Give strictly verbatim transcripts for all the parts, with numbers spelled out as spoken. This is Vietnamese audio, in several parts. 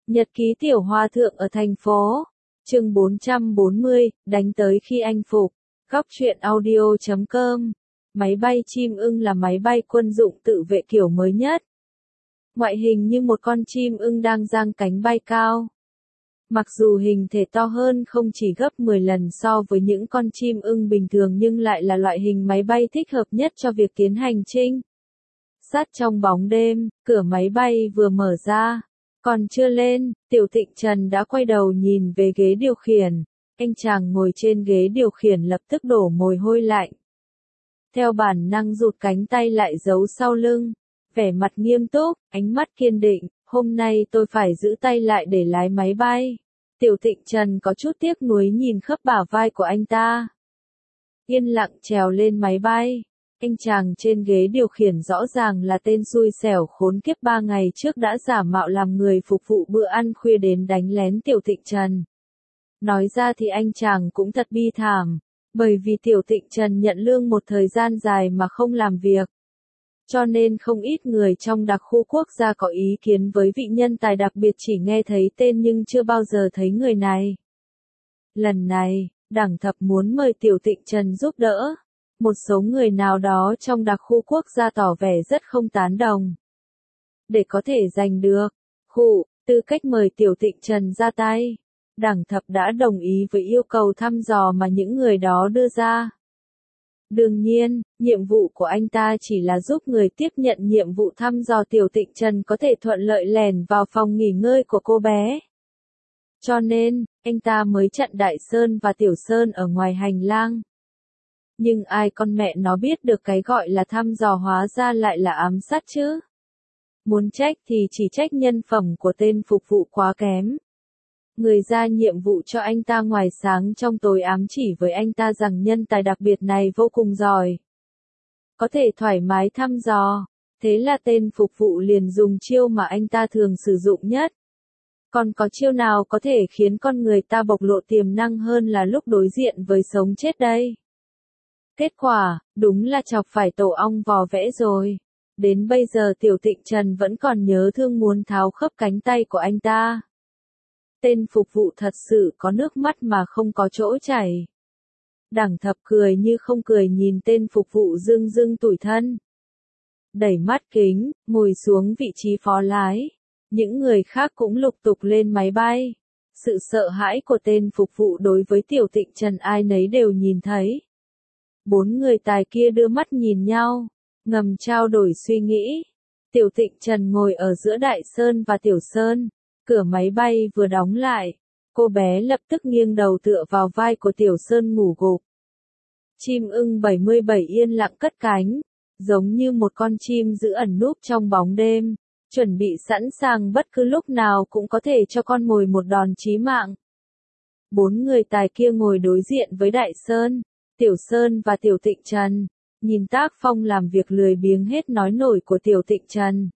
Nhật ký tiểu hòa thượng ở thành phố. Chương bốn trăm bốn mươi, đánh tới khi anh phục. Góc truyện audio chấm com. Máy bay chim ưng là máy bay quân dụng tự vệ kiểu mới nhất. Ngoại hình như một con chim ưng đang giang cánh bay cao. Mặc dù hình thể to hơn không chỉ gấp mười lần so với những con chim ưng bình thường nhưng lại là loại hình máy bay thích hợp nhất cho việc tiến hành chinh sát trong bóng đêm. Cửa máy bay vừa mở ra, còn chưa lên, Tiểu Tịnh Trần đã quay đầu nhìn về ghế điều khiển. Anh chàng ngồi trên ghế điều khiển lập tức đổ mồ hôi lạnh. Theo bản năng rụt cánh tay lại giấu sau lưng, vẻ mặt nghiêm túc, ánh mắt kiên định, hôm nay tôi phải giữ tay lại để lái máy bay. Tiểu Tịnh Trần có chút tiếc nuối nhìn khớp bả vai của anh ta. Yên lặng trèo lên máy bay. Anh chàng trên ghế điều khiển rõ ràng là tên xui xẻo khốn kiếp ba ngày trước đã giả mạo làm người phục vụ bữa ăn khuya đến đánh lén Tiểu Tịnh Trần. Nói ra thì anh chàng cũng thật bi thảm, bởi vì Tiểu Tịnh Trần nhận lương một thời gian dài mà không làm việc. Cho nên không ít người trong đặc khu quốc gia có ý kiến với vị nhân tài đặc biệt chỉ nghe thấy tên nhưng chưa bao giờ thấy người này. Lần này, Đảng Thập muốn mời Tiểu Tịnh Trần giúp đỡ. Một số người nào đó trong đặc khu quốc gia tỏ vẻ rất không tán đồng. Để có thể giành được khu tư cách mời Tiểu Tịnh Trần ra tay, Đảng Thập đã đồng ý với yêu cầu thăm dò mà những người đó đưa ra. Đương nhiên, nhiệm vụ của anh ta chỉ là giúp người tiếp nhận nhiệm vụ thăm dò Tiểu Tịnh Trần có thể thuận lợi lẻn vào phòng nghỉ ngơi của cô bé. Cho nên, anh ta mới chặn Đại Sơn và Tiểu Sơn ở ngoài hành lang. Nhưng ai con mẹ nó biết được cái gọi là thăm dò hóa ra lại là ám sát chứ? Muốn trách thì chỉ trách nhân phẩm của tên phục vụ quá kém. Người ra nhiệm vụ cho anh ta ngoài sáng trong tối ám chỉ với anh ta rằng nhân tài đặc biệt này vô cùng giỏi, có thể thoải mái thăm dò. Thế là tên phục vụ liền dùng chiêu mà anh ta thường sử dụng nhất. Còn có chiêu nào có thể khiến con người ta bộc lộ tiềm năng hơn là lúc đối diện với sống chết đây? Kết quả, đúng là chọc phải tổ ong vò vẽ rồi. Đến bây giờ Tiểu Tịnh Trần vẫn còn nhớ thương muốn tháo khớp cánh tay của anh ta. Tên phục vụ thật sự có nước mắt mà không có chỗ chảy. Đảng Thập cười như không cười nhìn tên phục vụ dưng dưng tủi thân. Đẩy mắt kính, ngồi xuống vị trí phó lái. Những người khác cũng lục tục lên máy bay. Sự sợ hãi của tên phục vụ đối với Tiểu Tịnh Trần ai nấy đều nhìn thấy. Bốn người tài kia đưa mắt nhìn nhau, ngầm trao đổi suy nghĩ. Tiểu Tịnh Trần ngồi ở giữa Đại Sơn và Tiểu Sơn. Cửa máy bay vừa đóng lại, cô bé lập tức nghiêng đầu tựa vào vai của Tiểu Sơn ngủ gục. Chim ưng bảy mươi bảy yên lặng cất cánh, giống như một con chim giữ ẩn núp trong bóng đêm, chuẩn bị sẵn sàng bất cứ lúc nào cũng có thể cho con mồi một đòn chí mạng. Bốn người tài kia ngồi đối diện với Đại Sơn, Tiểu Sơn và Tiểu Tịnh Trần, nhìn tác phong làm việc lười biếng hết nói nổi của Tiểu Tịnh Trần.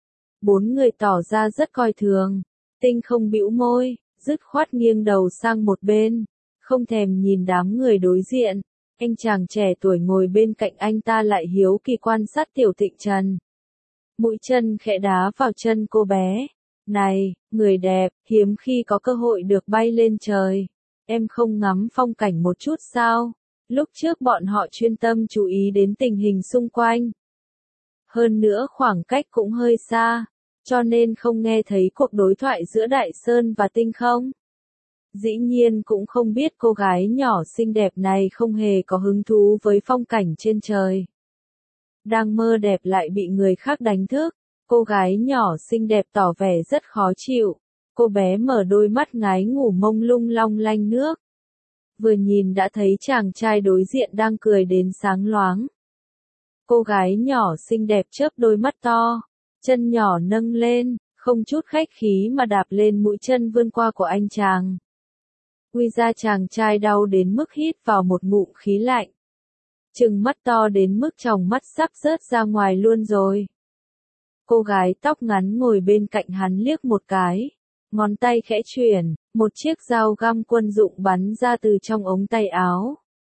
Bốn người tỏ ra rất coi thường. Tinh không bĩu môi, dứt khoát nghiêng đầu sang một bên, không thèm nhìn đám người đối diện. Anh chàng trẻ tuổi ngồi bên cạnh anh ta lại hiếu kỳ quan sát Tiểu Tịnh Trần. Mũi chân khẽ đá vào chân cô bé. Này, người đẹp, hiếm khi có cơ hội được bay lên trời. Em không ngắm phong cảnh một chút sao? Lúc trước bọn họ chuyên tâm chú ý đến tình hình xung quanh. Hơn nữa khoảng cách cũng hơi xa, cho nên không nghe thấy cuộc đối thoại giữa Đại Sơn và Tinh không. Dĩ nhiên cũng không biết cô gái nhỏ xinh đẹp này không hề có hứng thú với phong cảnh trên trời. Đang mơ đẹp lại bị người khác đánh thức, cô gái nhỏ xinh đẹp tỏ vẻ rất khó chịu. Cô bé mở đôi mắt ngái ngủ mông lung long lanh nước. Vừa nhìn đã thấy chàng trai đối diện đang cười đến sáng loáng. Cô gái nhỏ xinh đẹp chớp đôi mắt to, chân nhỏ nâng lên, không chút khách khí mà đạp lên mũi chân vươn qua của anh chàng. Quy ra chàng trai đau đến mức hít vào một ngụm khí lạnh. Trừng mắt to đến mức tròng mắt sắp rớt ra ngoài luôn rồi. Cô gái tóc ngắn ngồi bên cạnh hắn liếc một cái. Ngón tay khẽ chuyển, một chiếc dao găm quân dụng bắn ra từ trong ống tay áo.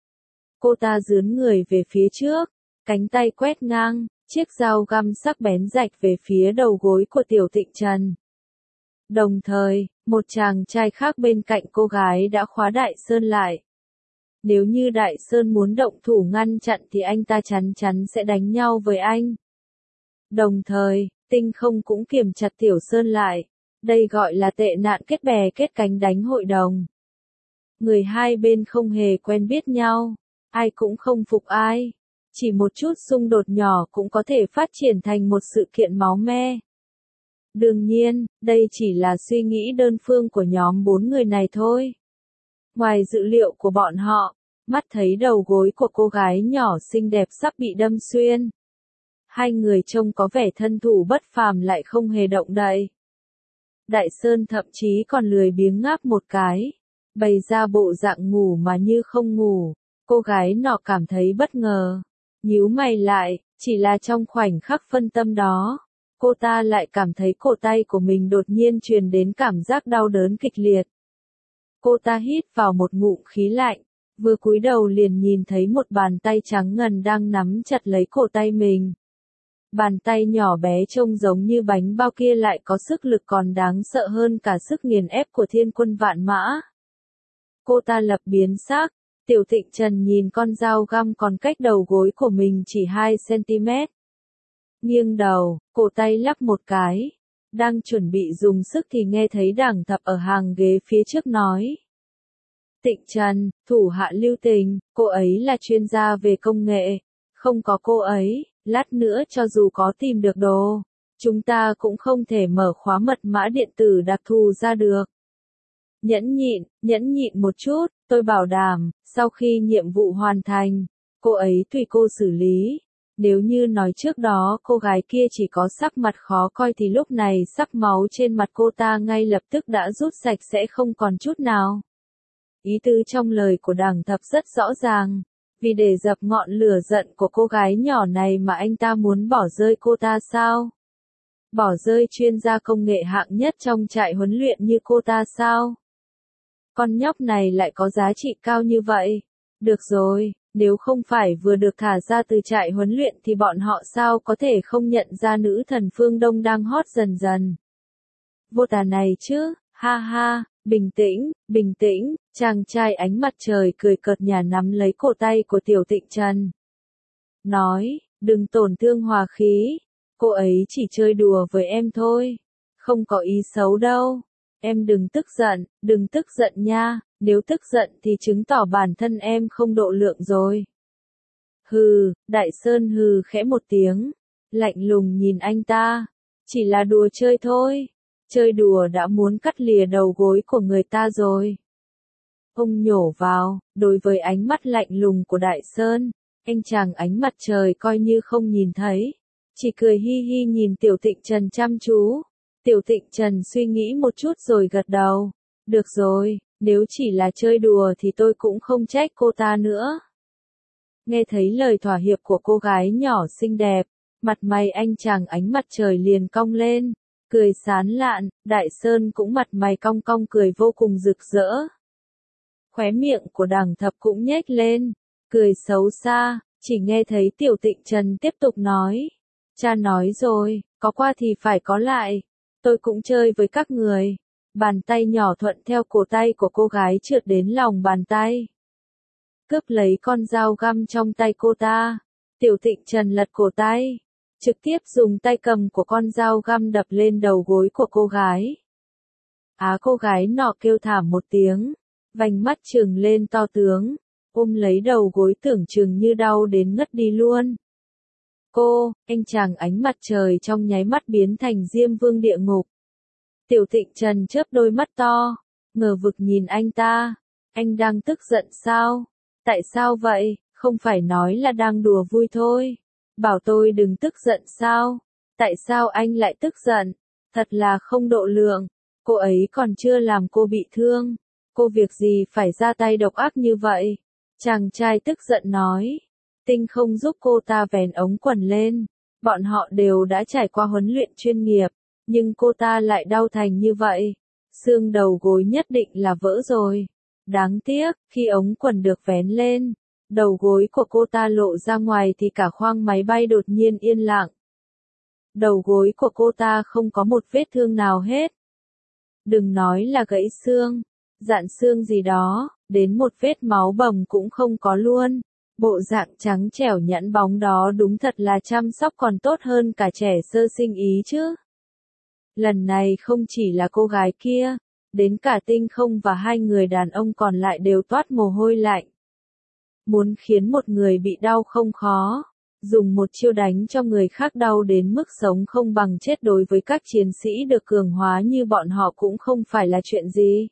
Cô ta dướn người về phía trước, cánh tay quét ngang, chiếc dao găm sắc bén rạch về phía đầu gối của Tiểu Tịnh Trần. Đồng thời, một chàng trai khác bên cạnh cô gái đã khóa Đại Sơn lại. Nếu như Đại Sơn muốn động thủ ngăn chặn thì anh ta chắn chắn sẽ đánh nhau với anh. Đồng thời, Tinh Không cũng kiềm chặt Tiểu Sơn lại. Đây gọi là tệ nạn kết bè kết cánh đánh hội đồng. Người hai bên không hề quen biết nhau, ai cũng không phục ai. Chỉ một chút xung đột nhỏ cũng có thể phát triển thành một sự kiện máu me. Đương nhiên, đây chỉ là suy nghĩ đơn phương của nhóm bốn người này thôi. Ngoài dự liệu của bọn họ, mắt thấy đầu gối của cô gái nhỏ xinh đẹp sắp bị đâm xuyên. Hai người trông có vẻ thân thủ bất phàm lại không hề động đậy. Đại Sơn thậm chí còn lười biếng ngáp một cái, bày ra bộ dạng ngủ mà như không ngủ. Cô gái nọ cảm thấy bất ngờ, nhíu mày lại, chỉ là trong khoảnh khắc phân tâm đó, cô ta lại cảm thấy cổ tay của mình đột nhiên truyền đến cảm giác đau đớn kịch liệt. Cô ta hít vào một ngụm khí lạnh, vừa cúi đầu liền nhìn thấy một bàn tay trắng ngần đang nắm chặt lấy cổ tay mình. Bàn tay nhỏ bé trông giống như bánh bao kia lại có sức lực còn đáng sợ hơn cả sức nghiền ép của thiên quân vạn mã. Cô ta lập biến sắc, Tiểu Tịnh Trần nhìn con dao găm còn cách đầu gối của mình chỉ hai xăng-ti-mét. Nghiêng đầu, cổ tay lắc một cái. Đang chuẩn bị dùng sức thì nghe thấy Đằng Thập ở hàng ghế phía trước nói. Tịnh Trần, thủ hạ lưu tình, cô ấy là chuyên gia về công nghệ. Không có cô ấy, lát nữa cho dù có tìm được đồ, chúng ta cũng không thể mở khóa mật mã điện tử đặc thù ra được. Nhẫn nhịn, nhẫn nhịn một chút, tôi bảo đảm, sau khi nhiệm vụ hoàn thành, cô ấy tùy cô xử lý. Nếu như nói trước đó cô gái kia chỉ có sắc mặt khó coi thì lúc này sắc máu trên mặt cô ta ngay lập tức đã rút sạch sẽ không còn chút nào. Ý tứ trong lời của Đằng Thập rất rõ ràng, vì để dập ngọn lửa giận của cô gái nhỏ này mà anh ta muốn bỏ rơi cô ta sao? Bỏ rơi chuyên gia công nghệ hạng nhất trong trại huấn luyện như cô ta sao? Con nhóc này lại có giá trị cao như vậy. Được rồi, nếu không phải vừa được thả ra từ trại huấn luyện thì bọn họ sao có thể không nhận ra nữ thần phương Đông đang hot dần dần. Vô tà này chứ, ha ha, bình tĩnh, bình tĩnh, chàng trai ánh mặt trời cười cợt nhả nắm lấy cổ tay của Tiểu Tịnh Trần. Nói, đừng tổn thương hòa khí, cô ấy chỉ chơi đùa với em thôi, không có ý xấu đâu. Em đừng tức giận, đừng tức giận nha, nếu tức giận thì chứng tỏ bản thân em không độ lượng rồi. Hừ, Đại Sơn hừ khẽ một tiếng, lạnh lùng nhìn anh ta, chỉ là đùa chơi thôi, chơi đùa đã muốn cắt lìa đầu gối của người ta rồi. Ông nhổ vào, đối với ánh mắt lạnh lùng của Đại Sơn, anh chàng ánh mặt trời coi như không nhìn thấy, chỉ cười hi hi nhìn Tiểu Tịnh Trần chăm chú. Tiểu Tịnh Trần suy nghĩ một chút rồi gật đầu. Được rồi, nếu chỉ là chơi đùa thì tôi cũng không trách cô ta nữa. Nghe thấy lời thỏa hiệp của cô gái nhỏ xinh đẹp, mặt mày anh chàng ánh mặt trời liền cong lên, cười sán lạn, Đại Sơn cũng mặt mày cong cong cười vô cùng rực rỡ. Khóe miệng của Đằng Thập cũng nhếch lên, cười xấu xa, chỉ nghe thấy Tiểu Tịnh Trần tiếp tục nói. Cha nói rồi, có qua thì phải có lại. Tôi cũng chơi với các người. Bàn tay nhỏ thuận theo cổ tay của cô gái trượt đến lòng bàn tay. Cướp lấy con dao găm trong tay cô ta. Tiểu Tịnh Trần lật cổ tay. Trực tiếp dùng tay cầm của con dao găm đập lên đầu gối của cô gái. Á cô gái nọ kêu thảm một tiếng. Vành mắt trừng lên to tướng. Ôm lấy đầu gối tưởng chừng như đau đến ngất đi luôn. Cô, anh chàng ánh mặt trời trong nháy mắt biến thành Diêm Vương địa ngục. Tiểu Tịnh Trần chớp đôi mắt to, ngờ vực nhìn anh ta. Anh đang tức giận sao? Tại sao vậy? Không phải nói là đang đùa vui thôi. Bảo tôi đừng tức giận sao? Tại sao anh lại tức giận? Thật là không độ lượng. Cô ấy còn chưa làm cô bị thương. Cô việc gì phải ra tay độc ác như vậy? Chàng trai tức giận nói. Tinh Không giúp cô ta vén ống quần lên. Bọn họ đều đã trải qua huấn luyện chuyên nghiệp, nhưng cô ta lại đau thành như vậy. Xương đầu gối nhất định là vỡ rồi. Đáng tiếc, khi ống quần được vén lên, đầu gối của cô ta lộ ra ngoài thì cả khoang máy bay đột nhiên yên lặng. Đầu gối của cô ta không có một vết thương nào hết. Đừng nói là gãy xương, dạn xương gì đó, đến một vết máu bầm cũng không có luôn. Bộ dạng trắng trẻo nhẵn bóng đó đúng thật là chăm sóc còn tốt hơn cả trẻ sơ sinh ý chứ. Lần này không chỉ là cô gái kia, đến cả Tinh Không và hai người đàn ông còn lại đều toát mồ hôi lạnh. Muốn khiến một người bị đau không khó, dùng một chiêu đánh cho người khác đau đến mức sống không bằng chết đối với các chiến sĩ được cường hóa như bọn họ cũng không phải là chuyện gì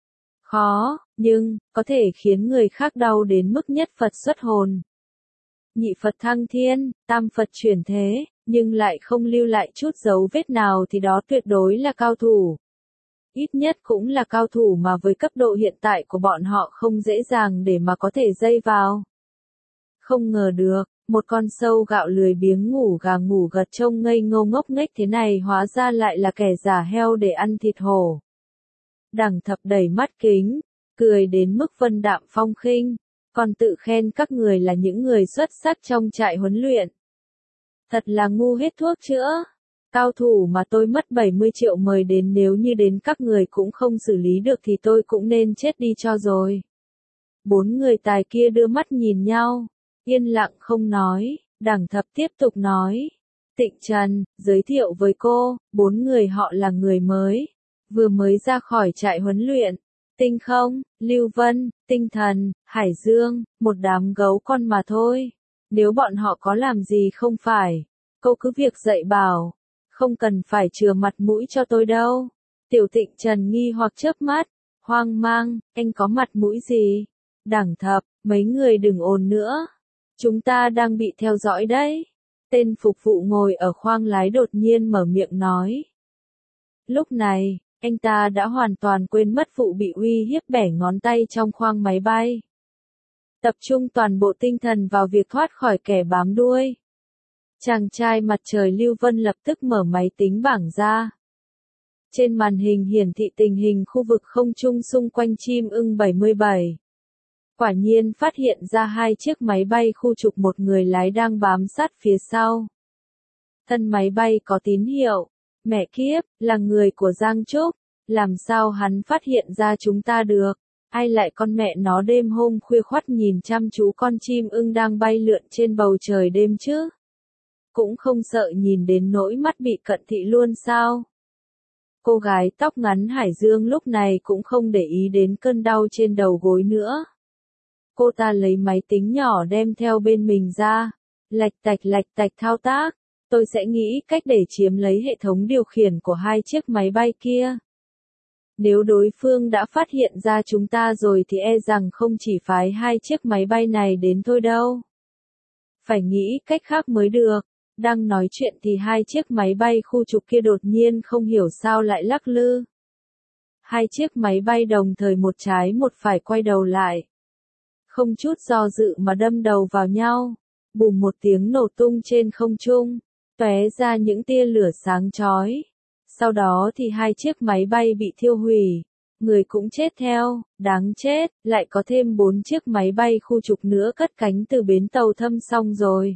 khó, nhưng, có thể khiến người khác đau đến mức nhất Phật xuất hồn. Nhị Phật thăng thiên, tam Phật chuyển thế, nhưng lại không lưu lại chút dấu vết nào thì đó tuyệt đối là cao thủ. Ít nhất cũng là cao thủ mà với cấp độ hiện tại của bọn họ không dễ dàng để mà có thể dây vào. Không ngờ được, một con sâu gạo lười biếng ngủ gà ngủ gật trông ngây ngô ngốc nghếch thế này hóa ra lại là kẻ giả heo để ăn thịt hổ. Đằng Thập đầy mắt kính, cười đến mức vân đạm phong khinh, còn tự khen các người là những người xuất sắc trong trại huấn luyện. Thật là ngu hết thuốc chữa. Cao thủ mà tôi mất bảy mươi triệu mời đến nếu như đến các người cũng không xử lý được thì tôi cũng nên chết đi cho rồi. Bốn người tài kia đưa mắt nhìn nhau, yên lặng không nói, Đằng Thập tiếp tục nói. Tịnh Trần, giới thiệu với cô, bốn người họ là người mới, vừa mới ra khỏi trại huấn luyện. Tinh Không, Lưu Vân, Tinh Thần, Hải Dương, một đám gấu con mà thôi. Nếu bọn họ có làm gì không phải, cô cứ việc dạy bảo, không cần phải chừa mặt mũi cho tôi đâu. Tiểu Tịnh Trần nghi hoặc chớp mắt, hoang mang, anh có mặt mũi gì? Đằng Thập, mấy người đừng ồn nữa. Chúng ta đang bị theo dõi đấy. Tên phục vụ ngồi ở khoang lái đột nhiên mở miệng nói. Lúc này, anh ta đã hoàn toàn quên mất vụ bị uy hiếp bẻ ngón tay trong khoang máy bay. Tập trung toàn bộ tinh thần vào việc thoát khỏi kẻ bám đuôi. Chàng trai mặt trời Lưu Vân lập tức mở máy tính bảng ra. Trên màn hình hiển thị tình hình khu vực không trung xung quanh chim ưng bảy mươi bảy. Quả nhiên phát hiện ra hai chiếc máy bay khu trục một người lái đang bám sát phía sau. Thân máy bay có tín hiệu. Mẹ kiếp, là người của Giang Trúc. Làm sao hắn phát hiện ra chúng ta được? Ai lại con mẹ nó đêm hôm khuya khoắt nhìn chăm chú con chim ưng đang bay lượn trên bầu trời đêm chứ? Cũng không sợ nhìn đến nỗi mắt bị cận thị luôn sao? Cô gái tóc ngắn Hải Dương lúc này cũng không để ý đến cơn đau trên đầu gối nữa. Cô ta lấy máy tính nhỏ đem theo bên mình ra, lạch tạch lạch tạch thao tác. Tôi sẽ nghĩ cách để chiếm lấy hệ thống điều khiển của hai chiếc máy bay kia. Nếu đối phương đã phát hiện ra chúng ta rồi thì e rằng không chỉ phái hai chiếc máy bay này đến thôi đâu. Phải nghĩ cách khác mới được. Đang nói chuyện thì hai chiếc máy bay khu trục kia đột nhiên không hiểu sao lại lắc lư. Hai chiếc máy bay đồng thời một trái một phải quay đầu lại. Không chút do dự mà đâm đầu vào nhau. Bùm một tiếng nổ tung trên không trung, tóe ra những tia lửa sáng chói. Sau đó thì hai chiếc máy bay bị thiêu hủy, người cũng chết theo, đáng chết, lại có thêm bốn chiếc máy bay khu trục nữa cất cánh từ bến tàu Thâm Xong rồi.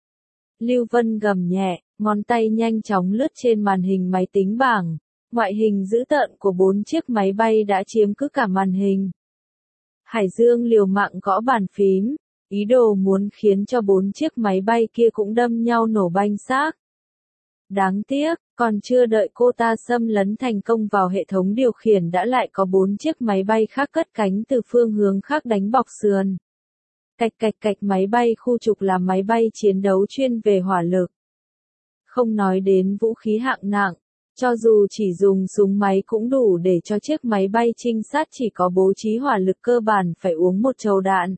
Lưu Vân gầm nhẹ, ngón tay nhanh chóng lướt trên màn hình máy tính bảng, ngoại hình dữ tợn của bốn chiếc máy bay đã chiếm cứ cả màn hình. Hải Dương liều mạng gõ bàn phím, ý đồ muốn khiến cho bốn chiếc máy bay kia cũng đâm nhau nổ banh xác. Đáng tiếc, còn chưa đợi cô ta xâm lấn thành công vào hệ thống điều khiển đã lại có bốn chiếc máy bay khác cất cánh từ phương hướng khác đánh bọc sườn. Cạch cạch cạch máy bay khu trục là máy bay chiến đấu chuyên về hỏa lực. Không nói đến vũ khí hạng nặng, cho dù chỉ dùng súng máy cũng đủ để cho chiếc máy bay trinh sát chỉ có bố trí hỏa lực cơ bản phải uống một chầu đạn.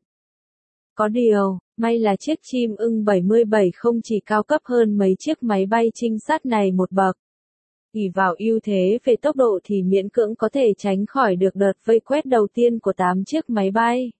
Có điều, may là chiếc chim ưng bảy mươi bảy không chỉ cao cấp hơn mấy chiếc máy bay trinh sát này một bậc. ỷ vào ưu thế về tốc độ thì miễn cưỡng có thể tránh khỏi được đợt vây quét đầu tiên của tám chiếc máy bay.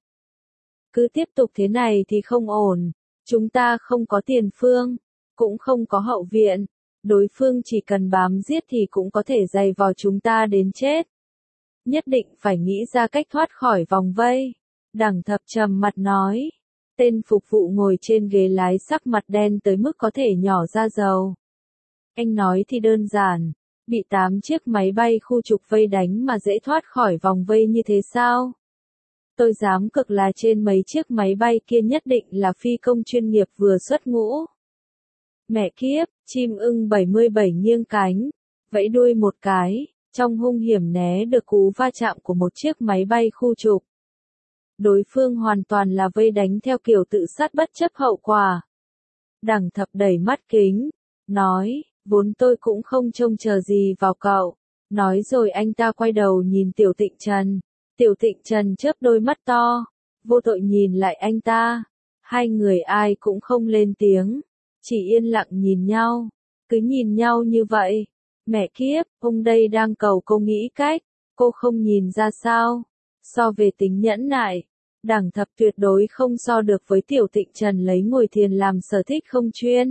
Cứ tiếp tục thế này thì không ổn, chúng ta không có tiền phương, cũng không có hậu viện, đối phương chỉ cần bám giết thì cũng có thể giày vò chúng ta đến chết. Nhất định phải nghĩ ra cách thoát khỏi vòng vây. Đằng Thập trầm mặt nói. Tên phục vụ ngồi trên ghế lái sắc mặt đen tới mức có thể nhỏ ra dầu. Anh nói thì đơn giản, Bị tám chiếc máy bay khu trục vây đánh mà dễ thoát khỏi vòng vây như thế sao? Tôi dám cực là trên mấy chiếc máy bay kia nhất định là phi công chuyên nghiệp vừa xuất ngũ. Mẹ kiếp, chim ưng bảy mươi bảy nghiêng cánh, vẫy đuôi một cái, trong hung hiểm né được cú va chạm của một chiếc máy bay khu trục. Đối phương hoàn toàn là vây đánh theo kiểu tự sát bất chấp hậu quả. Đằng Thập đẩy mắt kính, nói, vốn tôi cũng không trông chờ gì vào cậu. Nói rồi anh ta quay đầu nhìn Tiểu Tịnh Trần. Tiểu Tịnh Trần chớp đôi mắt to, vô tội nhìn lại anh ta. Hai người ai cũng không lên tiếng, chỉ yên lặng nhìn nhau. Cứ nhìn nhau như vậy. Mẹ kiếp, ông đây đang cầu cô nghĩ cách, cô không nhìn ra sao. So về tính nhẫn nại, Đằng Thập tuyệt đối không so được với Tiểu Tịnh Trần lấy ngồi thiền làm sở thích không chuyên.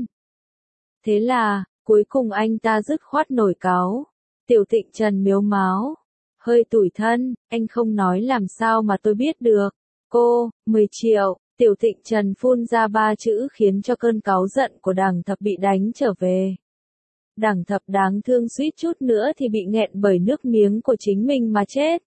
Thế là, cuối cùng anh ta dứt khoát nổi cáu. Tiểu Tịnh Trần mếu máo, hơi tủi thân, anh không nói làm sao mà tôi biết được. Cô, mười triệu, Tiểu Tịnh Trần phun ra ba chữ khiến cho cơn cáu giận của Đằng Thập bị đánh trở về. Đằng Thập đáng thương suýt chút nữa thì bị nghẹn bởi nước miếng của chính mình mà chết.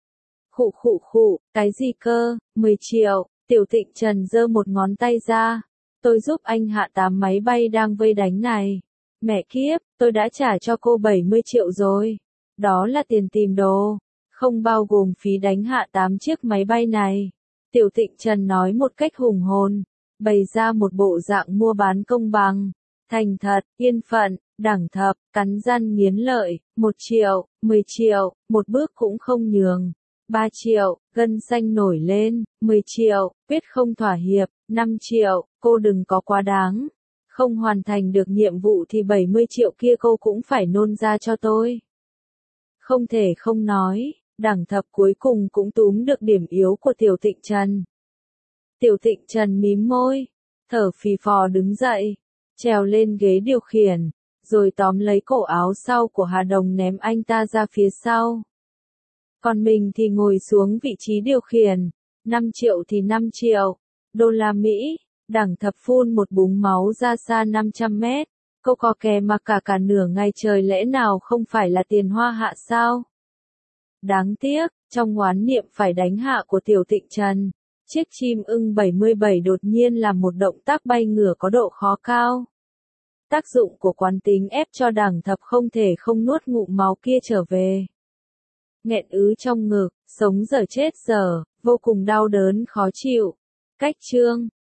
Khụ khụ khụ, cái gì cơ, mười triệu, Tiểu Tịnh Trần giơ một ngón tay ra. Tôi giúp anh hạ tám máy bay đang vây đánh này. Mẹ kiếp, tôi đã trả cho cô bảy mươi triệu rồi. Đó là tiền tìm đồ, không bao gồm phí đánh hạ tám chiếc máy bay này. Tiểu Tịnh Trần nói một cách hùng hồn, bày ra một bộ dạng mua bán công bằng, thành thật, yên phận. Đằng Thập, cắn răng nghiến lợi, một triệu, mười triệu, một bước cũng không nhường. Ba triệu, gân xanh nổi lên, mười triệu, quyết không thỏa hiệp, năm triệu, cô đừng có quá đáng. Không hoàn thành được nhiệm vụ thì bảy mươi triệu kia cô cũng phải nôn ra cho tôi. Không thể không nói, Đằng Thập cuối cùng cũng túm được điểm yếu của Tiểu Tịnh Trần. Tiểu Tịnh Trần mím môi, thở phì phò đứng dậy, trèo lên ghế điều khiển, rồi tóm lấy cổ áo sau của Hà Đồng ném anh ta ra phía sau. Còn mình thì ngồi xuống vị trí điều khiển, năm triệu thì năm triệu, đô la Mỹ. Đằng Thập phun một búng máu ra xa năm trăm mét, cô có kè mà cả cả nửa ngày trời lẽ nào không phải là tiền hoa hạ sao? Đáng tiếc, trong oán niệm phải đánh hạ của Tiểu Tịnh Trần, chiếc chim ưng bảy mươi bảy đột nhiên làm một động tác bay ngửa có độ khó cao. Tác dụng của quán tính ép cho Đằng Thập không thể không nuốt ngụm máu kia trở về. Nghẹn ứ trong ngực, sống dở chết dở, vô cùng đau đớn khó chịu. Cách chương